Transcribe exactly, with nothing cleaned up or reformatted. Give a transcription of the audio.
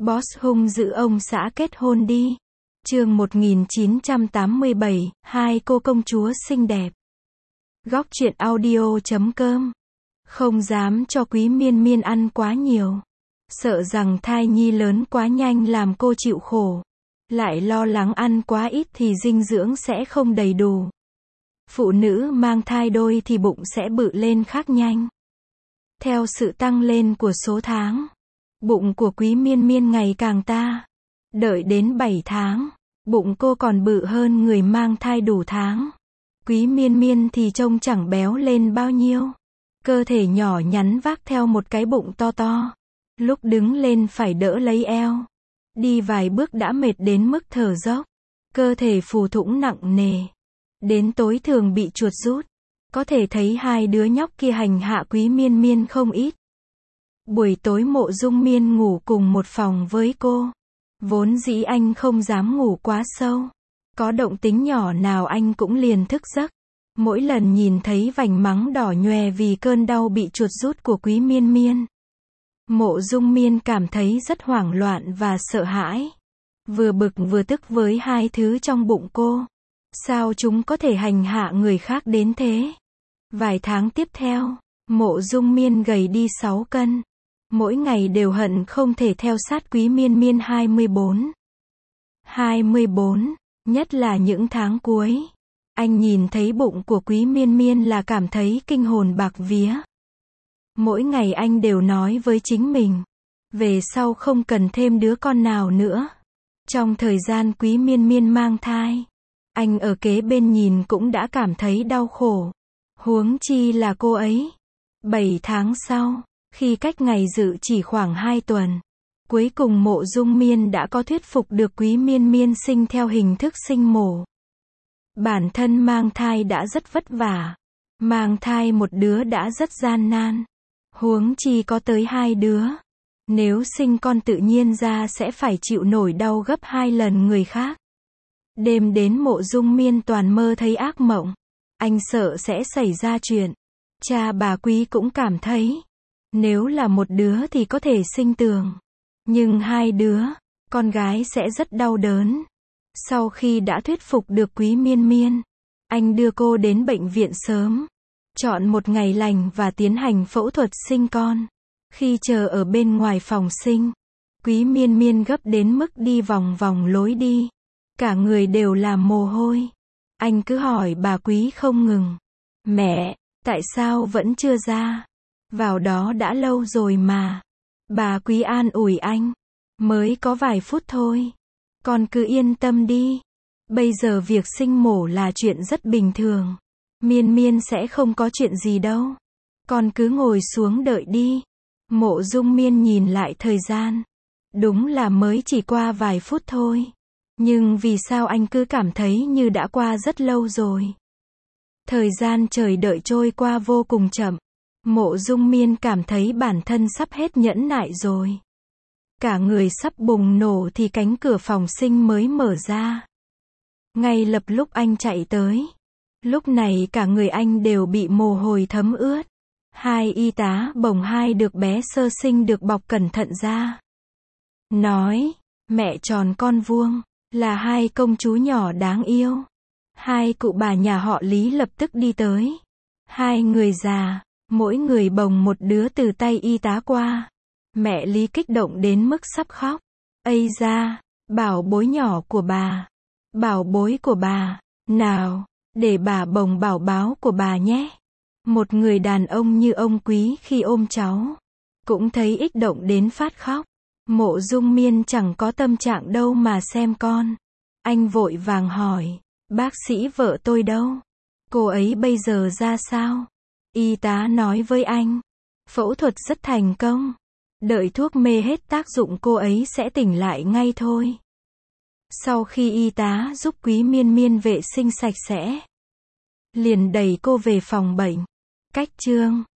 Boss hung dữ ông xã kết hôn đi. Chương một nghìn chín trăm tám mươi bảy, hai cô công chúa xinh đẹp. Góc truyện audio chấm com. Không dám cho Quý Miên Miên ăn quá nhiều. Sợ rằng thai nhi lớn quá nhanh làm cô chịu khổ. Lại lo lắng ăn quá ít thì dinh dưỡng sẽ không đầy đủ. Phụ nữ mang thai đôi thì bụng sẽ bự lên khác nhanh. Theo sự tăng lên của số tháng, bụng của Quý Miên Miên ngày càng ta. Đợi đến bảy tháng, bụng cô còn bự hơn người mang thai đủ tháng. Quý Miên Miên thì trông chẳng béo lên bao nhiêu. Cơ thể nhỏ nhắn vác theo một cái bụng to to. Lúc đứng lên phải đỡ lấy eo. Đi vài bước đã mệt đến mức thở dốc. Cơ thể phù thủng nặng nề. Đến tối thường bị chuột rút. Có thể thấy hai đứa nhóc kia hành hạ Quý Miên Miên không ít. Buổi tối Mộ Dung Miên ngủ cùng một phòng với cô. Vốn dĩ anh không dám ngủ quá sâu. Có động tính nhỏ nào anh cũng liền thức giấc. Mỗi lần nhìn thấy vành mắng đỏ nhòe vì cơn đau bị chuột rút của Quý Miên Miên, Mộ Dung Miên cảm thấy rất hoảng loạn và sợ hãi. Vừa bực vừa tức với hai thứ trong bụng cô. Sao chúng có thể hành hạ người khác đến thế? Vài tháng tiếp theo, Mộ Dung Miên gầy đi sáu cân. Mỗi ngày đều hận không thể theo sát Quý Miên Miên hai mươi bốn. hai mươi bốn, nhất là những tháng cuối. Anh nhìn thấy bụng của Quý Miên Miên là cảm thấy kinh hồn bạc vía. Mỗi ngày anh đều nói với chính mình, về sau không cần thêm đứa con nào nữa. Trong thời gian Quý Miên Miên mang thai, anh ở kế bên nhìn cũng đã cảm thấy đau khổ. Huống chi là cô ấy. Bảy tháng sau, khi cách ngày dự chỉ khoảng hai tuần, cuối cùng Mộ Dung Miên đã có thuyết phục được Quý Miên Miên sinh theo hình thức sinh mổ. Bản thân mang thai đã rất vất vả. Mang thai một đứa đã rất gian nan. Huống chi có tới hai đứa. Nếu sinh con tự nhiên ra sẽ phải chịu nổi đau gấp hai lần người khác. Đêm đến Mộ Dung Miên toàn mơ thấy ác mộng. Anh sợ sẽ xảy ra chuyện. Cha bà Quý cũng cảm thấy, nếu là một đứa thì có thể sinh tường. Nhưng hai đứa, con gái sẽ rất đau đớn. Sau khi đã thuyết phục được Quý Miên Miên, anh đưa cô đến bệnh viện sớm. Chọn một ngày lành và tiến hành phẫu thuật sinh con. Khi chờ ở bên ngoài phòng sinh, Quý Miên Miên gấp đến mức đi vòng vòng lối đi. Cả người đều là mồ hôi. Anh cứ hỏi bà Quý không ngừng. Mẹ, tại sao vẫn chưa ra? Vào đó đã lâu rồi mà. Bà Quý an ủi anh. Mới có vài phút thôi. Con cứ yên tâm đi. Bây giờ việc sinh mổ là chuyện rất bình thường. Miên Miên sẽ không có chuyện gì đâu. Con cứ ngồi xuống đợi đi. Mộ Dung Miên nhìn lại thời gian. Đúng là mới chỉ qua vài phút thôi. Nhưng vì sao anh cứ cảm thấy như đã qua rất lâu rồi. Thời gian chờ đợi trôi qua vô cùng chậm. Mộ Dung Miên cảm thấy bản thân sắp hết nhẫn nại rồi. Cả người sắp bùng nổ thì cánh cửa phòng sinh mới mở ra. Ngay lập lúc anh chạy tới. Lúc này cả người anh đều bị mồ hôi thấm ướt. Hai y tá bồng hai được bé sơ sinh được bọc cẩn thận ra. Nói, mẹ tròn con vuông, là hai công chúa nhỏ đáng yêu. Hai cụ bà nhà họ Lý lập tức đi tới. Hai người già, mỗi người bồng một đứa từ tay y tá qua. Mẹ Lý kích động đến mức sắp khóc. Ây da, bảo bối nhỏ của bà. Bảo bối của bà, nào, để bà bồng bảo báo của bà nhé. Một người đàn ông như ông Quý khi ôm cháu, cũng thấy ích động đến phát khóc. Mộ Dung Miên chẳng có tâm trạng đâu mà xem con. Anh vội vàng hỏi, bác sĩ vợ tôi đâu? Cô ấy bây giờ ra sao? Y tá nói với anh, phẫu thuật rất thành công. Đợi thuốc mê hết tác dụng cô ấy sẽ tỉnh lại ngay thôi. Sau khi y tá giúp Quý Miên Miên vệ sinh sạch sẽ, liền đẩy cô về phòng bệnh. Cách chương